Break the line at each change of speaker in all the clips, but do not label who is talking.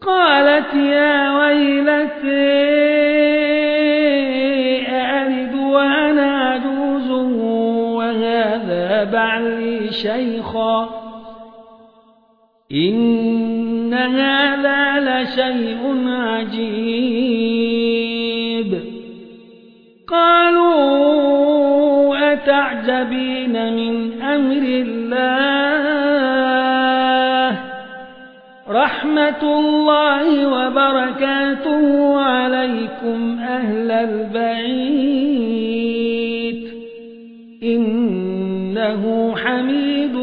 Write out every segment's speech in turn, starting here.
قالت يا ويلتي أألد وأنا عجوز وهذا بعلي شيخا إن هذا لشيء عجيب قالوا أتعجبين من أمر الله رحمة الله وبركاته عليكم أهل البيت إنه حميد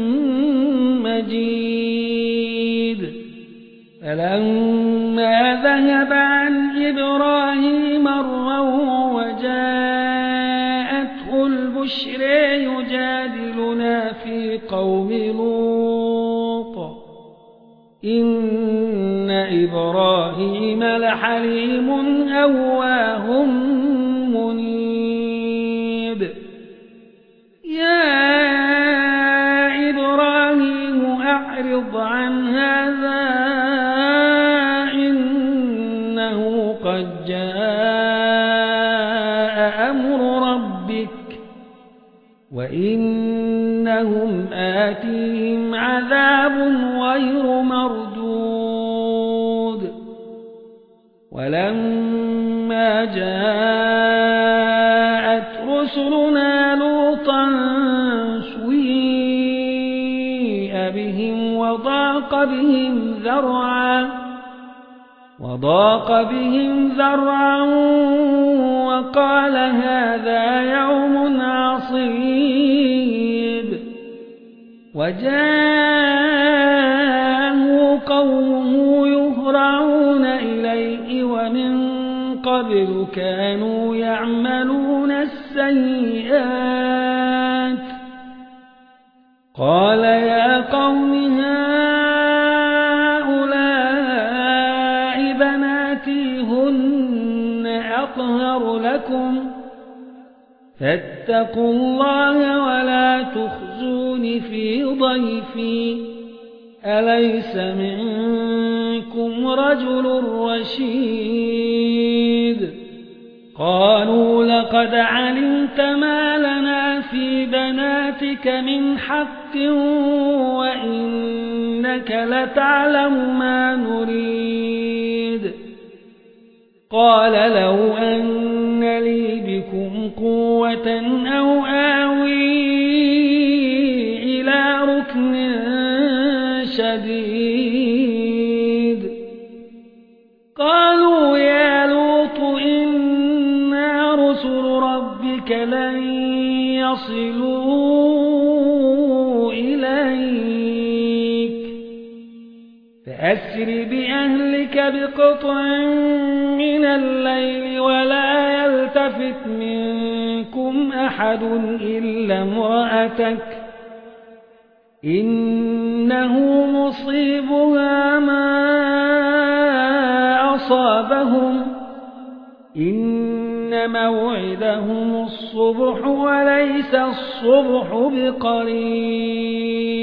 مجيد فلما ذهب عن إبراهيم الروع وجاءته البشر يجادلنا في قوم لوط إن إبراهيم لحليم أواه منيب يا إبراهيم أعرض عن هذا إنه قد جاء أمر ربك وإنهم آتيهم عذاب غير مردود ولما جاءت رسلنا لوطا سيء بهم وضاق بهم ذرعا وقال هذا يوم عصيب وجاءه قومه يهرعون إليه ومن قبل كانوا يعملون السيئات قال يا قوم هؤلاء بناتي هن أطهر لكم فاتقوا الله ولا تخزون في ضيفي أليس منكم رجل رشيد قالوا لقد علمت ما لنا في بناتك من حق وإنك لتعلم ما نريد قال لو أن لي بكم قوة أو آوي إلى ركن شديد قالوا يا لوط إنا رسل ربك لن يصلوا إليك فأسر بأهلك بقطع من الليل ولا يلتفت منكم أحد إلا امرأتك إنه مصيبها ما أصابهم إن موعدهم الصبح وليس الصبح بقريب